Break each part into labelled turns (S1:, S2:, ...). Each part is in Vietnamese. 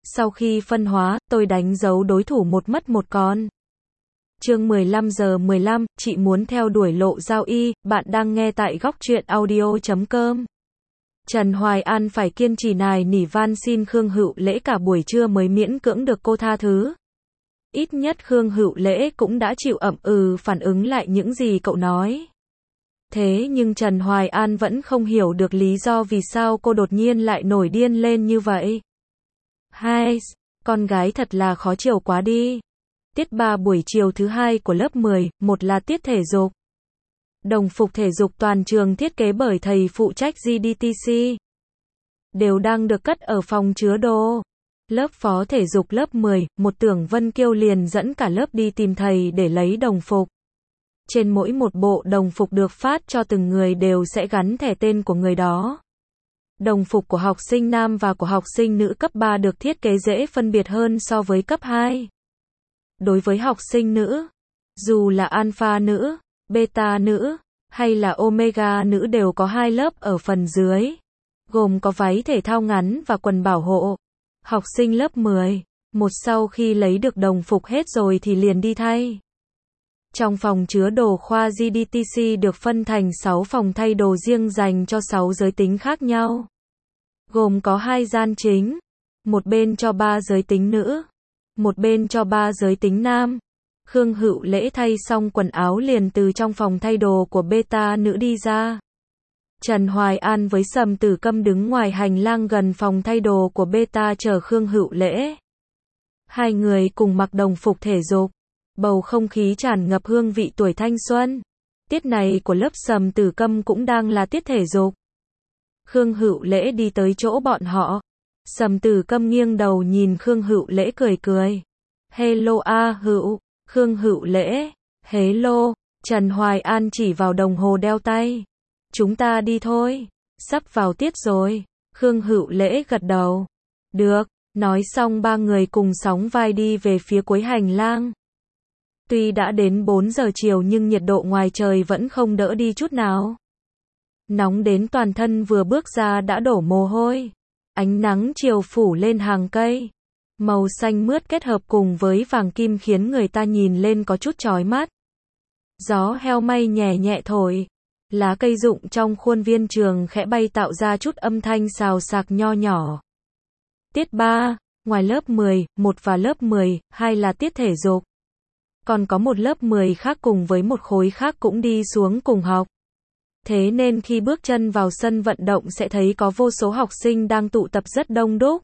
S1: Sau khi phân hóa, tôi đánh dấu đối thủ một mất một còn. Chương 15:15, chị muốn theo đuổi Lộ Giao Y, bạn đang nghe tại góc truyện audio.com. Trần Hoài An phải kiên trì nài nỉ van xin Khương Hữu Lễ cả buổi trưa mới miễn cưỡng được cô tha thứ. Ít nhất Khương Hữu Lễ cũng đã chịu phản ứng lại những gì cậu nói. Thế nhưng Trần Hoài An vẫn không hiểu được lý do vì sao cô đột nhiên lại nổi điên lên như vậy. Hai, con gái thật là khó chiều quá đi. Tiết 3 buổi chiều thứ hai của lớp 10, một là tiết thể dục. Đồng phục thể dục toàn trường thiết kế bởi thầy phụ trách GDTC. Đều đang được cất ở phòng chứa đồ. Lớp phó thể dục lớp 10, một Tưởng Vân Kiêu liền dẫn cả lớp đi tìm thầy để lấy đồng phục. Trên mỗi một bộ đồng phục được phát cho từng người đều sẽ gắn thẻ tên của người đó. Đồng phục của học sinh nam và của học sinh nữ cấp 3 được thiết kế dễ phân biệt hơn so với cấp 2. Đối với học sinh nữ, dù là alpha nữ, beta nữ, hay là omega nữ đều có hai lớp ở phần dưới, gồm có váy thể thao ngắn và quần bảo hộ. Học sinh lớp 10, một sau khi lấy được đồng phục hết rồi thì liền đi thay. Trong phòng chứa đồ khoa GDTC được phân thành 6 phòng thay đồ riêng dành cho 6 giới tính khác nhau. Gồm có 2 gian chính, một bên cho 3 giới tính nữ, một bên cho 3 giới tính nam. Khương Hữu Lễ thay xong quần áo liền từ trong phòng thay đồ của beta nữ đi ra. Trần Hoài An với Sầm Tử Câm đứng ngoài hành lang gần phòng thay đồ của beta chờ Khương Hữu Lễ. Hai người cùng mặc đồng phục thể dục. Bầu không khí tràn ngập hương vị tuổi thanh xuân. Tiết này của lớp Sầm Tử Câm cũng đang là tiết thể dục. Khương Hữu Lễ đi tới chỗ bọn họ. Sầm Tử Câm nghiêng đầu nhìn Khương Hữu Lễ cười cười. Hello Hữu. Khương Hữu Lễ. Hello. Trần Hoài An chỉ vào đồng hồ đeo tay. Chúng ta đi thôi. Sắp vào tiết rồi. Khương Hữu Lễ gật đầu. Được. Nói xong ba người cùng sóng vai đi về phía cuối hành lang. Tuy đã đến 4 giờ chiều nhưng nhiệt độ ngoài trời vẫn không đỡ đi chút nào. Nóng đến toàn thân vừa bước ra đã đổ mồ hôi. Ánh nắng chiều phủ lên hàng cây. Màu xanh mướt kết hợp cùng với vàng kim khiến người ta nhìn lên có chút chói mắt. Gió heo may nhẹ nhẹ thổi. Lá cây rụng trong khuôn viên trường khẽ bay tạo ra chút âm thanh xào xạc nho nhỏ. Tiết 3, ngoài lớp 10, 1 và lớp 10, 2 là tiết thể dục. Còn có một lớp 10 khác cùng với một khối khác cũng đi xuống cùng học. Thế nên khi bước chân vào sân vận động sẽ thấy có vô số học sinh đang tụ tập rất đông đúc.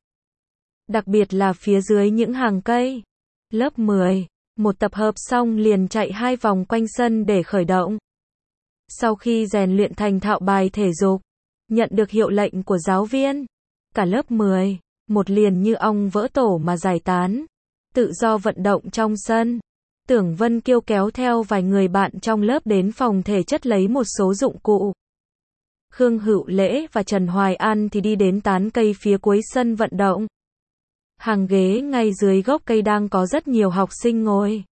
S1: Đặc biệt là phía dưới những hàng cây. Lớp 10, một tập hợp xong liền chạy 2 vòng quanh sân để khởi động. Sau khi rèn luyện thành thạo bài thể dục, nhận được hiệu lệnh của giáo viên, cả lớp 10, một liền như ong vỡ tổ mà giải tán, tự do vận động trong sân. Tưởng Vân Kiêu kéo theo vài người bạn trong lớp đến phòng thể chất lấy một số dụng cụ. Khương Hữu Lễ và Trần Hoài An thì đi đến tán cây phía cuối sân vận động. Hàng ghế ngay dưới gốc cây đang có rất nhiều học sinh ngồi.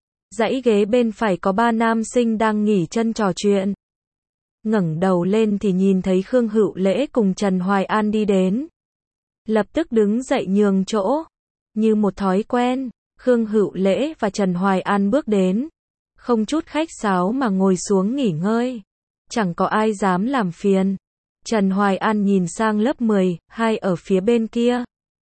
S1: Dãy ghế bên phải có 3 nam sinh đang nghỉ chân trò chuyện. Ngẩng đầu lên thì nhìn thấy Khương Hữu Lễ cùng Trần Hoài An đi đến. Lập tức đứng dậy nhường chỗ. Như một thói quen, Khương Hữu Lễ và Trần Hoài An bước đến. Không chút khách sáo mà ngồi xuống nghỉ ngơi. Chẳng có ai dám làm phiền. Trần Hoài An nhìn sang lớp 10, 2 ở phía bên kia.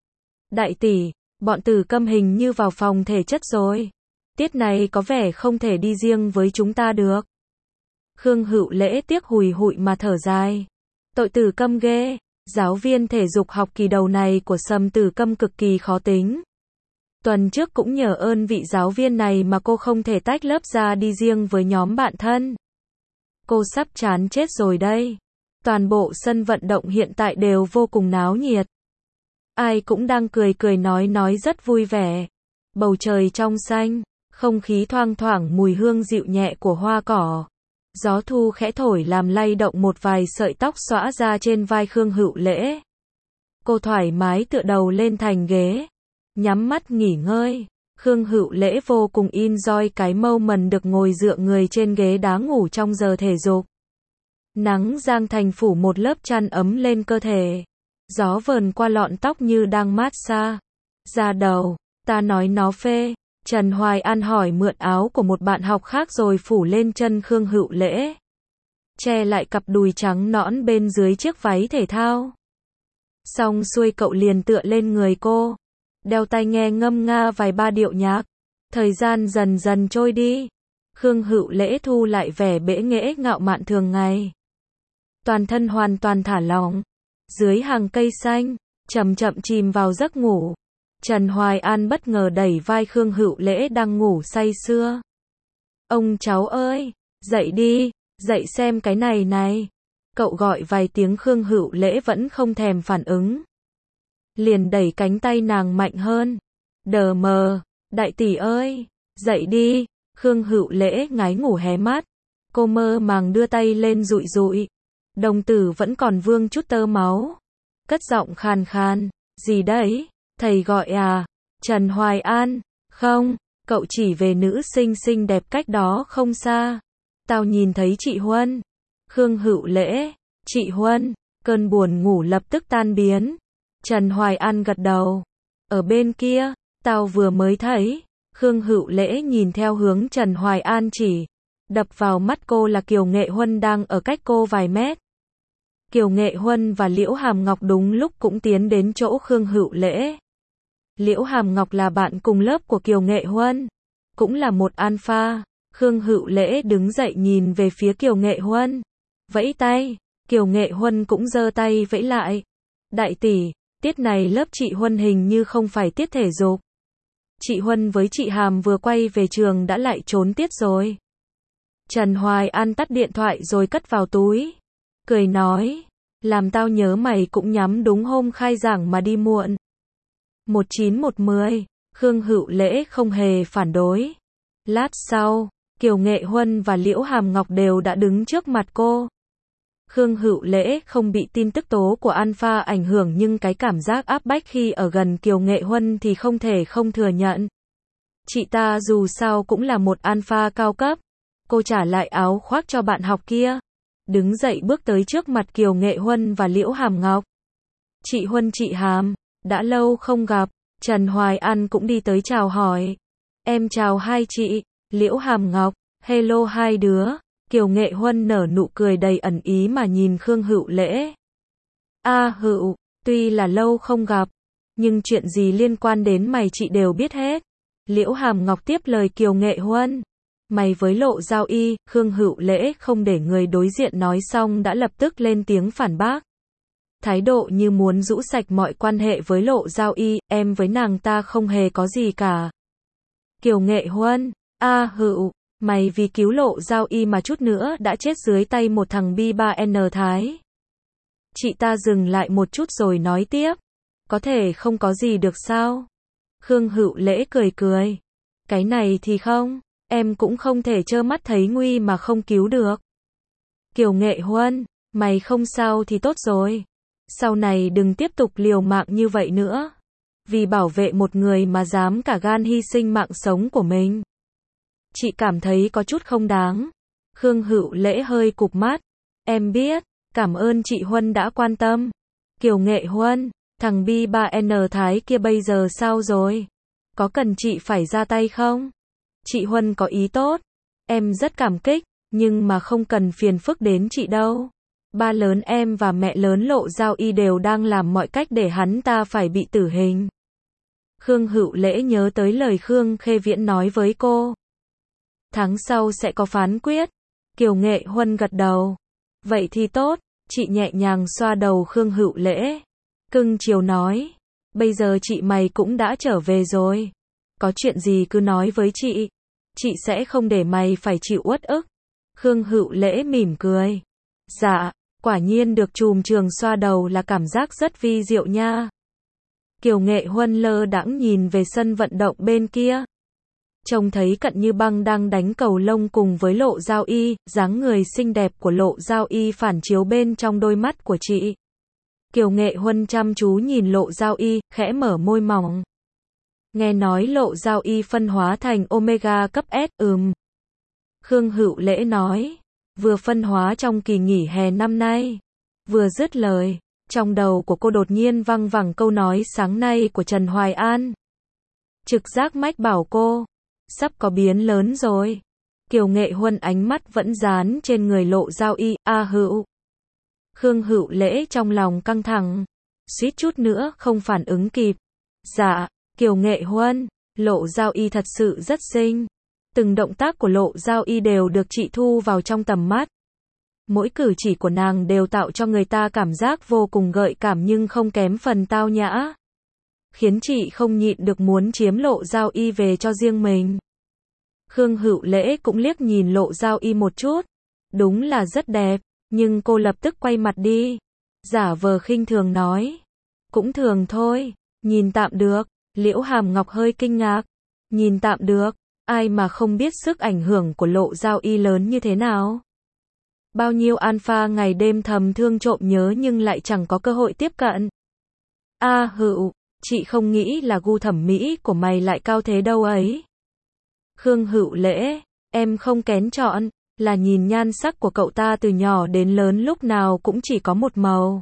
S1: Đại tỷ, bọn Tử Câm hình như vào phòng thể chất rồi. Tiết này có vẻ không thể đi riêng với chúng ta được. Khương Hữu Lễ tiếc hùi hụi mà thở dài. Tội Tử Câm ghê. Giáo viên thể dục học kỳ đầu này của Sầm Tử Câm cực kỳ khó tính. Tuần trước cũng nhờ ơn vị giáo viên này mà cô không thể tách lớp ra đi riêng với nhóm bạn thân. Cô sắp chán chết rồi đây. Toàn bộ sân vận động hiện tại đều vô cùng náo nhiệt. Ai cũng đang cười cười nói rất vui vẻ. Bầu trời trong xanh, không khí thoang thoảng mùi hương dịu nhẹ của hoa cỏ. Gió thu khẽ thổi làm lay động một vài sợi tóc xõa ra trên vai Khương Hữu Lễ. Cô thoải mái tựa đầu lên thành ghế, nhắm mắt nghỉ ngơi. Khương Hữu Lễ vô cùng enjoy cái moment được ngồi dựa người trên ghế đá ngủ trong giờ thể dục. Nắng giang thành phủ một lớp chăn ấm lên cơ thể. Gió vờn qua lọn tóc như đang mát xa. Ra đầu, ta nói nó phê. Trần Hoài An hỏi mượn áo của một bạn học khác rồi phủ lên chân Khương Hữu Lễ. Che lại cặp đùi trắng nõn bên dưới chiếc váy thể thao. Xong xuôi cậu liền tựa lên người cô. Đeo tai nghe ngâm nga vài ba điệu nhạc. Thời gian dần dần trôi đi. Khương Hữu Lễ thu lại vẻ bẽ nghễ ngạo mạn thường ngày. Toàn thân hoàn toàn thả lỏng. Dưới hàng cây xanh, chậm chậm chìm vào giấc ngủ. Trần Hoài An bất ngờ đẩy vai Khương Hữu Lễ đang ngủ say sưa. Ông cháu ơi, dậy đi, dậy xem cái này này. Cậu gọi vài tiếng Khương Hữu Lễ vẫn không thèm phản ứng. Liền đẩy cánh tay nàng mạnh hơn. Đờ mờ, đại tỷ ơi, dậy đi. Khương Hữu Lễ ngái ngủ hé mắt. Cô mơ màng đưa tay lên dụi dụi. Đồng tử vẫn còn vương chút tơ máu. Cất giọng khàn khàn, gì đấy, thầy gọi à? Trần Hoài An, không, cậu chỉ về nữ sinh xinh đẹp cách đó không xa. Tao nhìn thấy chị Huân. Khương Hữu Lễ, chị Huân, cơn buồn ngủ lập tức tan biến. Trần Hoài An gật đầu. Ở bên kia, tao vừa mới thấy. Khương Hữu Lễ nhìn theo hướng Trần Hoài An chỉ. Đập vào mắt cô là Kiều Nghệ Huân đang ở cách cô vài mét. Kiều Nghệ Huân và Liễu Hàm Ngọc đúng lúc cũng tiến đến chỗ Khương Hữu Lễ. Liễu Hàm Ngọc là bạn cùng lớp của Kiều Nghệ Huân, cũng là một alpha. Khương Hữu Lễ đứng dậy nhìn về phía Kiều Nghệ Huân, vẫy tay. Kiều Nghệ Huân cũng giơ tay vẫy lại. Đại tỷ, tiết này lớp chị Huân hình như không phải tiết thể dục. Chị Huân với chị Hàm vừa quay về trường đã lại trốn tiết rồi. Trần Hoài An tắt điện thoại rồi cất vào túi. Cười nói, làm tao nhớ mày cũng nhắm đúng hôm khai giảng mà đi muộn. 19-1-10, Khương Hữu Lễ không hề phản đối. Lát sau, Kiều Nghệ Huân và Liễu Hàm Ngọc đều đã đứng trước mặt cô. Khương Hữu Lễ không bị tin tức tố của alpha ảnh hưởng nhưng cái cảm giác áp bách khi ở gần Kiều Nghệ Huân thì không thể không thừa nhận. Chị ta dù sao cũng là một alpha cao cấp. Cô trả lại áo khoác cho bạn học kia. Đứng dậy bước tới trước mặt Kiều Nghệ Huân và Liễu Hàm Ngọc. Chị Huân chị Hàm, đã lâu không gặp. Trần Hoài An cũng đi tới chào hỏi. Em chào hai chị, Liễu Hàm Ngọc, hello hai đứa. Kiều Nghệ Huân nở nụ cười đầy ẩn ý mà nhìn Khương Hữu Lễ. Hữu, tuy là lâu không gặp, nhưng chuyện gì liên quan đến mày chị đều biết hết. Liễu Hàm Ngọc tiếp lời Kiều Nghệ Huân. Mày với Lộ Giao Y. Khương Hữu Lễ không để người đối diện nói xong đã lập tức lên tiếng phản bác. Thái độ như muốn rũ sạch mọi quan hệ với Lộ Giao Y, em với nàng ta không hề có gì cả. Kiều Nghệ Huân, Hữu, mày vì cứu Lộ Giao Y mà chút nữa đã chết dưới tay một thằng B3N Thái. Chị ta dừng lại một chút rồi nói tiếp. Có thể không có gì được sao? Khương Hữu Lễ cười cười. Cái này thì không, em cũng không thể trơ mắt thấy nguy mà không cứu được. Kiều Nghệ Huân, mày không sao thì tốt rồi. Sau này đừng tiếp tục liều mạng như vậy nữa. Vì bảo vệ một người mà dám cả gan hy sinh mạng sống của mình. Chị cảm thấy có chút không đáng. Khương Hữu Lễ hơi cụp mắt. Em biết, cảm ơn chị Huân đã quan tâm. Kiều Nghệ Huân, thằng B3N Thái kia bây giờ sao rồi? Có cần chị phải ra tay không? Chị Huân có ý tốt. Em rất cảm kích, nhưng mà không cần phiền phức đến chị đâu. Ba lớn em và mẹ lớn Lộ Giao Y đều đang làm mọi cách để hắn ta phải bị tử hình. Khương Hữu Lễ nhớ tới lời Khương Khê Viễn nói với cô. Tháng sau sẽ có phán quyết. Kiều Nghệ Huân gật đầu. Vậy thì tốt, chị nhẹ nhàng xoa đầu Khương Hữu Lễ. Cưng chiều nói. Bây giờ chị mày cũng đã trở về rồi. Có chuyện gì cứ nói với chị. Chị sẽ không để mày phải chịu uất ức. Khương Hữu Lễ mỉm cười. Dạ, quả nhiên được trùm trường xoa đầu là cảm giác rất vi diệu nha. Kiều Nghệ Huân lơ đãng nhìn về sân vận động bên kia. Trông thấy Cận Như Băng đang đánh cầu lông cùng với Lộ Giao Y, dáng người xinh đẹp của Lộ Giao Y phản chiếu bên trong đôi mắt của chị. Kiều Nghệ Huân chăm chú nhìn Lộ Giao Y, khẽ mở môi mỏng. Nghe nói Lộ Giao Y phân hóa thành Omega cấp S, Khương Hữu Lễ nói. Vừa phân hóa trong kỳ nghỉ hè năm nay. Vừa dứt lời, Trong đầu của cô đột nhiên văng vẳng câu nói sáng nay của Trần Hoài An. Trực giác mách bảo cô, sắp có biến lớn rồi. Kiều Nghệ Huân ánh mắt vẫn dán trên người Lộ Giao Y, Hữu. Khương Hữu Lễ trong lòng căng thẳng, suýt chút nữa không phản ứng kịp. Dạ, Kiều Nghệ Huân, Lộ Giao Y thật sự rất xinh. Từng động tác của Lộ Giao Y đều được chị thu vào trong tầm mắt. Mỗi cử chỉ của nàng đều tạo cho người ta cảm giác vô cùng gợi cảm nhưng không kém phần tao nhã. Khiến chị không nhịn được muốn chiếm Lộ Giao Y về cho riêng mình. Khương Hữu Lễ cũng liếc nhìn Lộ Giao Y một chút. Đúng là rất đẹp, nhưng cô lập tức quay mặt đi. Giả vờ khinh thường nói. Cũng thường thôi, nhìn tạm được. Liễu Hàm Ngọc hơi kinh ngạc. Nhìn tạm được, ai mà không biết sức ảnh hưởng của Lộ Giao Y lớn như thế nào. Bao nhiêu alpha ngày đêm thầm thương trộm nhớ nhưng lại chẳng có cơ hội tiếp cận. Hữu, chị không nghĩ là gu thẩm mỹ của mày lại cao thế đâu ấy. Khương Hữu Lễ, em không kén chọn, là nhìn nhan sắc của cậu ta từ nhỏ đến lớn lúc nào cũng chỉ có một màu.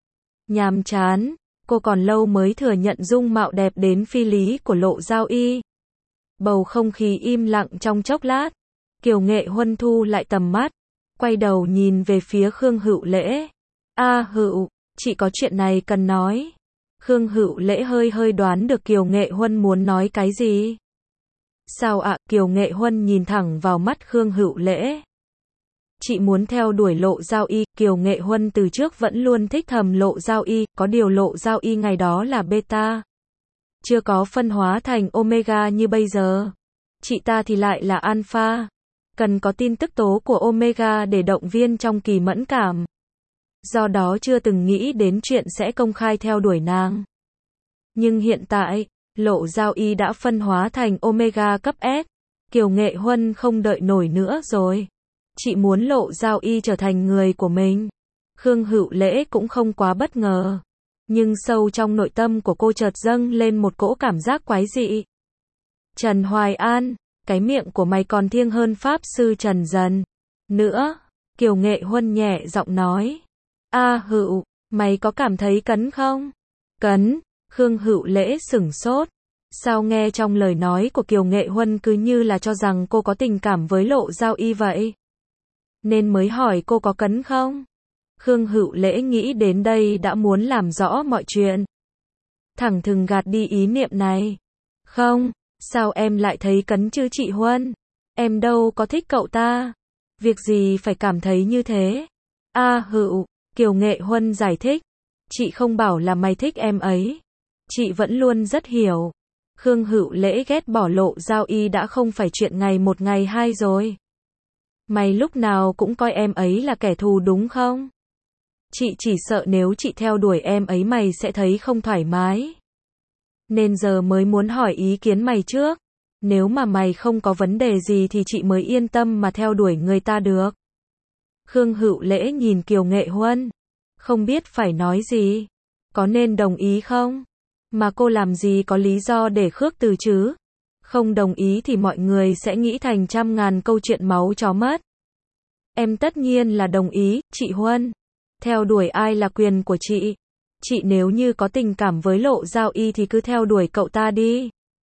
S1: Nhàm chán, cô còn lâu mới thừa nhận dung mạo đẹp đến phi lý của Lộ Giao Y. Bầu không khí im lặng trong chốc lát. Kiều Nghệ Huân thu lại tầm mắt, quay đầu nhìn về phía Khương Hữu Lễ. Hữu, chị có chuyện này cần nói. Khương Hữu Lễ hơi đoán được Kiều Nghệ Huân muốn nói cái gì. Sao ạ? Kiều Nghệ Huân nhìn thẳng vào mắt Khương Hữu Lễ. Chị muốn theo đuổi Lộ Giao Y. Kiều Nghệ Huân từ trước vẫn luôn thích thầm Lộ Giao Y, có điều Lộ Giao Y ngày đó là beta. Chưa có phân hóa thành omega như bây giờ. Chị ta thì lại là alpha. Cần có tin tức tố của omega để động viên trong kỳ mẫn cảm. Do đó chưa từng nghĩ đến chuyện sẽ công khai theo đuổi nàng. Nhưng hiện tại, Lộ Giao Y đã phân hóa thành omega cấp S. Kiều Nghệ Huân không đợi nổi nữa rồi. Chị muốn Lộ Giao Y trở thành người của mình. Khương Hữu Lễ cũng không quá bất ngờ. Nhưng sâu trong nội tâm của cô chợt dâng lên một cỗ cảm giác quái dị. Trần Hoài An, cái miệng của mày còn thiêng hơn Pháp Sư Trần Dần. Nữa, Kiều Nghệ Huân nhẹ giọng nói. Hữu, mày có cảm thấy cấn không? Cấn, Khương Hữu Lễ sửng sốt. Sao nghe trong lời nói của Kiều Nghệ Huân cứ như là cho rằng cô có tình cảm với Lộ Giao Y vậy? Nên mới hỏi cô có cấn không? Khương Hữu Lễ nghĩ đến đây đã muốn làm rõ mọi chuyện. Thẳng thừng gạt đi ý niệm này. Không, sao em lại thấy cấn chứ chị Huân? Em đâu có thích cậu ta. Việc gì phải cảm thấy như thế? Hữu, Kiều Nghệ Huân giải thích. Chị không bảo là mày thích em ấy. Chị vẫn luôn rất hiểu. Khương Hữu Lễ ghét bỏ Lộ Giao Y đã không phải chuyện ngày một ngày hai rồi. Mày lúc nào cũng coi em ấy là kẻ thù đúng không? Chị chỉ sợ nếu chị theo đuổi em ấy mày sẽ thấy không thoải mái. Nên giờ mới muốn hỏi ý kiến mày trước. Nếu mà mày không có vấn đề gì thì chị mới yên tâm mà theo đuổi người ta được. Khương Hữu Lễ nhìn Kiều Nghệ Huân. Không biết phải nói gì. Có nên đồng ý không? Mà cô làm gì có lý do để khước từ chứ? Không đồng ý thì mọi người sẽ nghĩ thành trăm ngàn câu chuyện máu chó mất. Em tất nhiên là đồng ý, chị Huân. Theo đuổi ai là quyền của chị. Chị nếu như có tình cảm với Lộ Giao Y thì cứ theo đuổi cậu ta đi.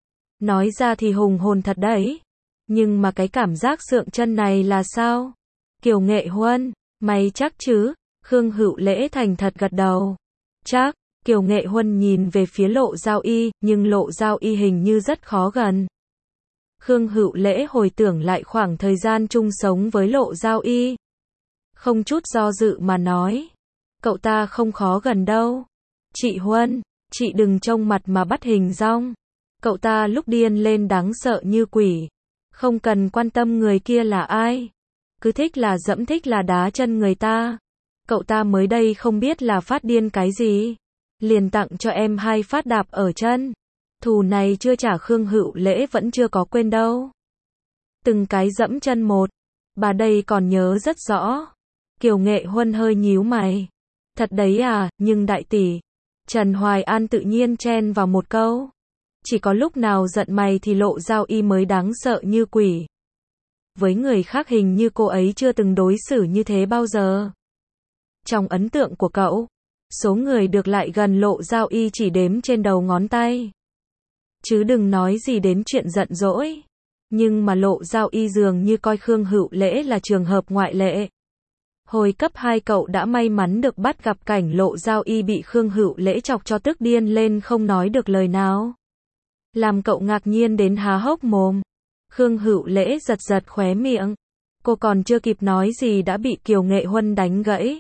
S1: Nói ra thì hùng hồn thật đấy. Nhưng mà cái cảm giác sượng chân này là sao? Kiều Nghệ Huân, mày chắc chứ? Khương Hữu Lễ thành thật gật đầu. Chắc. Kiều Nghệ Huân nhìn về phía Lộ Giao Y, nhưng Lộ Giao Y hình như rất khó gần. Khương Hữu Lễ hồi tưởng lại khoảng thời gian chung sống với Lộ Giao Y. Không chút do dự mà nói. Cậu ta không khó gần đâu. Chị Huân, chị đừng trông mặt mà bắt hình dong. Cậu ta lúc điên lên đáng sợ như quỷ. Không cần quan tâm người kia là ai. Cứ thích là dẫm thích là đá chân người ta. Cậu ta mới đây không biết là phát điên cái gì. Liền tặng cho em 2 phát đạp ở chân. Thù này chưa trả Khương Hữu Lễ vẫn chưa có quên đâu. Từng cái dẫm chân một. Bà đây còn nhớ rất rõ. Kiều Nghệ Huân hơi nhíu mày. Thật đấy à, nhưng đại tỷ. Trần Hoài An tự nhiên chen vào một câu. Chỉ có lúc nào giận mày thì Lộ Giao Y mới đáng sợ như quỷ. Với người khác hình như cô ấy chưa từng đối xử như thế bao giờ. Trong ấn tượng của cậu, số người được lại gần Lộ Giao Y chỉ đếm trên đầu ngón tay. Chứ đừng nói gì đến chuyện giận dỗi. Nhưng mà Lộ Giao Y dường như coi Khương Hữu Lễ là trường hợp ngoại lệ. Hồi cấp 2 cậu đã may mắn được bắt gặp cảnh Lộ Giao Y bị Khương Hữu Lễ chọc cho tức điên lên không nói được lời nào. Làm cậu ngạc nhiên đến há hốc mồm. Khương Hữu Lễ giật giật khóe miệng. Cô còn chưa kịp nói gì đã bị Kiều Nghệ Huân đánh gãy.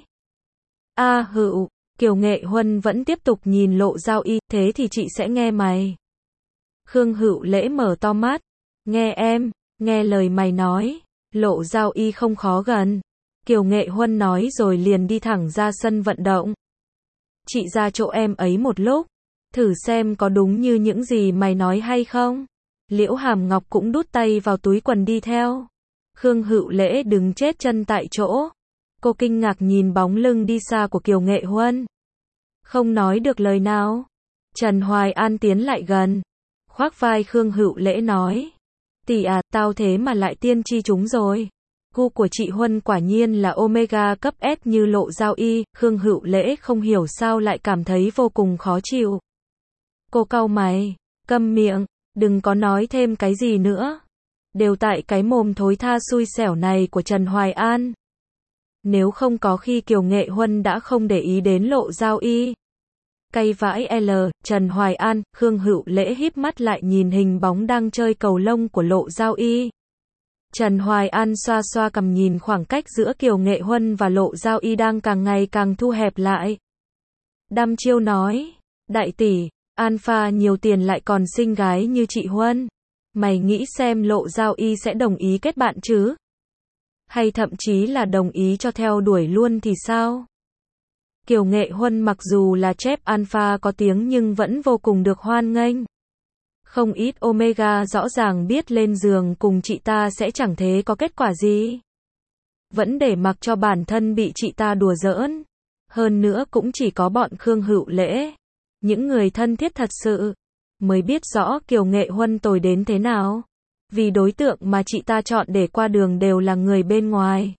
S1: Hữu, Kiều Nghệ Huân vẫn tiếp tục nhìn Lộ Giao Y, thế thì chị sẽ nghe mày. Khương Hữu Lễ mở to mắt. Nghe em, nghe lời mày nói. Lộ Giao Y không khó gần. Kiều Nghệ Huân nói rồi liền đi thẳng ra sân vận động. Chị ra chỗ em ấy một lúc. Thử xem có đúng như những gì mày nói hay không. Liễu Hàm Ngọc cũng đút tay vào túi quần đi theo. Khương Hữu Lễ đứng chết chân tại chỗ. Cô kinh ngạc nhìn bóng lưng đi xa của Kiều Nghệ Huân. Không nói được lời nào. Trần Hoài An tiến lại gần. Khoác vai Khương Hữu Lễ nói. Tỷ à, tao thế mà lại tiên tri chúng rồi. Gu của chị Huân quả nhiên là Omega cấp S như Lộ Giao Y. Khương Hữu Lễ không hiểu sao lại cảm thấy vô cùng khó chịu. Cô cau mày. Câm miệng, đừng có nói thêm cái gì nữa. Đều tại cái mồm thối tha xui xẻo này của Trần Hoài An. Nếu không có khi Kiều Nghệ Huân đã không để ý đến Lộ Giao Y. Cay vãi L, Trần Hoài An. Khương Hữu Lễ híp mắt lại nhìn hình bóng đang chơi cầu lông của Lộ Giao Y. Trần Hoài An xoa xoa cằm nhìn khoảng cách giữa Kiều Nghệ Huân và Lộ Giao Y đang càng ngày càng thu hẹp lại. Đăm chiêu nói. Đại tỷ, Alpha nhiều tiền lại còn xinh gái như chị Huân. Mày nghĩ xem Lộ Giao Y sẽ đồng ý kết bạn chứ? Hay thậm chí là đồng ý cho theo đuổi luôn thì sao? Kiều Nghệ Huân mặc dù là chép Alpha có tiếng nhưng vẫn vô cùng được hoan nghênh. Không ít Omega rõ ràng biết lên giường cùng chị ta sẽ chẳng thế có kết quả gì. Vẫn để mặc cho bản thân bị chị ta đùa giỡn. Hơn nữa cũng chỉ có bọn Khương Hữu Lễ. Những người thân thiết thật sự. Mới biết rõ Kiều Nghệ Huân tồi đến thế nào. Vì đối tượng mà chị ta chọn để qua đường đều là người bên ngoài.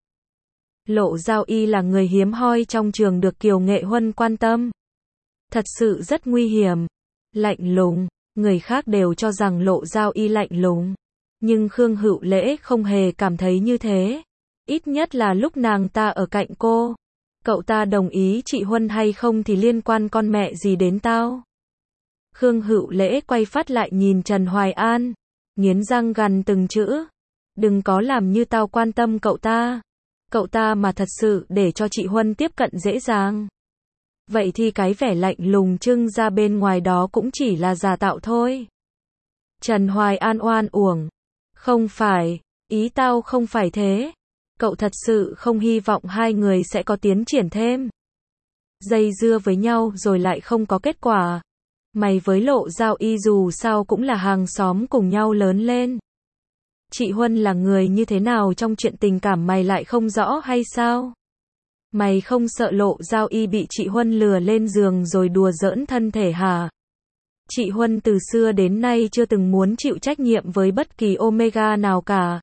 S1: Lộ Giao Y là người hiếm hoi trong trường được Kiều Nghệ Huân quan tâm. Thật sự rất nguy hiểm. Lạnh lùng. Người khác đều cho rằng Lộ Giao Y lạnh lùng. Nhưng Khương Hữu Lễ không hề cảm thấy như thế. Ít nhất là lúc nàng ta ở cạnh cô. Cậu ta đồng ý chị Huân hay không thì liên quan con mẹ gì đến tao. Khương Hữu Lễ quay phát lại nhìn Trần Hoài An. Nghiến răng gằn từng chữ. Đừng có làm như tao quan tâm cậu ta. Cậu ta mà thật sự để cho chị Huân tiếp cận dễ dàng. Vậy thì cái vẻ lạnh lùng trưng ra bên ngoài đó cũng chỉ là giả tạo thôi. Trần Hoài An oan uổng. Không phải, ý tao không phải thế. Cậu thật sự không hy vọng hai người sẽ có tiến triển thêm. Dây dưa với nhau rồi lại không có kết quả. Mày với Lộ Giao Y dù sao cũng là hàng xóm cùng nhau lớn lên. Chị Huân là người như thế nào trong chuyện tình cảm mày lại không rõ hay sao? Mày không sợ Lộ Giao Y bị chị Huân lừa lên giường rồi đùa giỡn thân thể hả? Chị Huân từ xưa đến nay chưa từng muốn chịu trách nhiệm với bất kỳ Omega nào cả.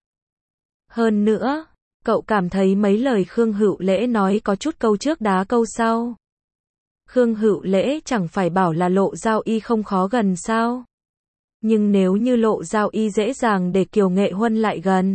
S1: Hơn nữa, cậu cảm thấy mấy lời Khương Hữu Lễ nói có chút câu trước đá câu sau. Khương Hữu Lễ chẳng phải bảo là Lộ Giao Y không khó gần sao? Nhưng nếu như Lộ Giao Y dễ dàng để Kiều Nghệ Huân lại gần.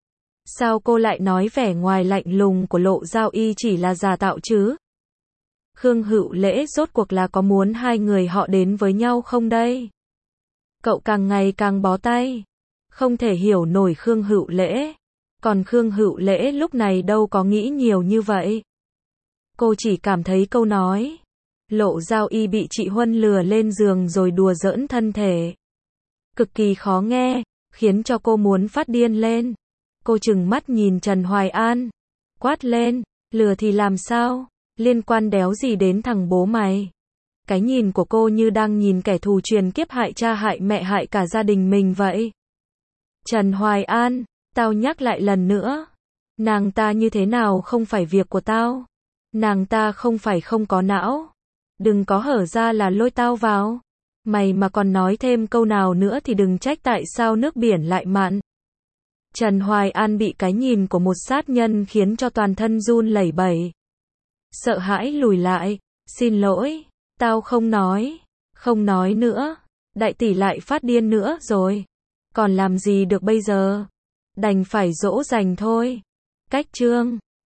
S1: Sao cô lại nói vẻ ngoài lạnh lùng của Lộ Giao Y chỉ là giả tạo chứ? Khương Hữu Lễ rốt cuộc là có muốn hai người họ đến với nhau không đây? Cậu càng ngày càng bó tay. Không thể hiểu nổi Khương Hữu Lễ. Còn Khương Hữu Lễ lúc này đâu có nghĩ nhiều như vậy. Cô chỉ cảm thấy câu nói. Lộ Giao Y bị chị Huân lừa lên giường rồi đùa giỡn thân thể. Cực kỳ khó nghe, khiến cho cô muốn phát điên lên. Cô trừng mắt nhìn Trần Hoài An. Quát lên, lừa thì làm sao? Liên quan đéo gì đến thằng bố mày? Cái nhìn của cô như đang nhìn kẻ thù truyền kiếp hại cha hại mẹ hại cả gia đình mình vậy. Trần Hoài An, tao nhắc lại lần nữa. Nàng ta như thế nào không phải việc của tao. Nàng ta không phải không có não. Đừng có hở ra là lôi tao vào. Mày mà còn nói thêm câu nào nữa thì đừng trách tại sao nước biển lại mặn. Trần Hoài An bị cái nhìn của một sát nhân khiến cho toàn thân run lẩy bẩy. Sợ hãi lùi lại, Xin lỗi, tao không nói nữa. Đại tỷ lại phát điên nữa rồi. Còn làm gì được bây giờ? Đành phải dỗ dành thôi. Cách chương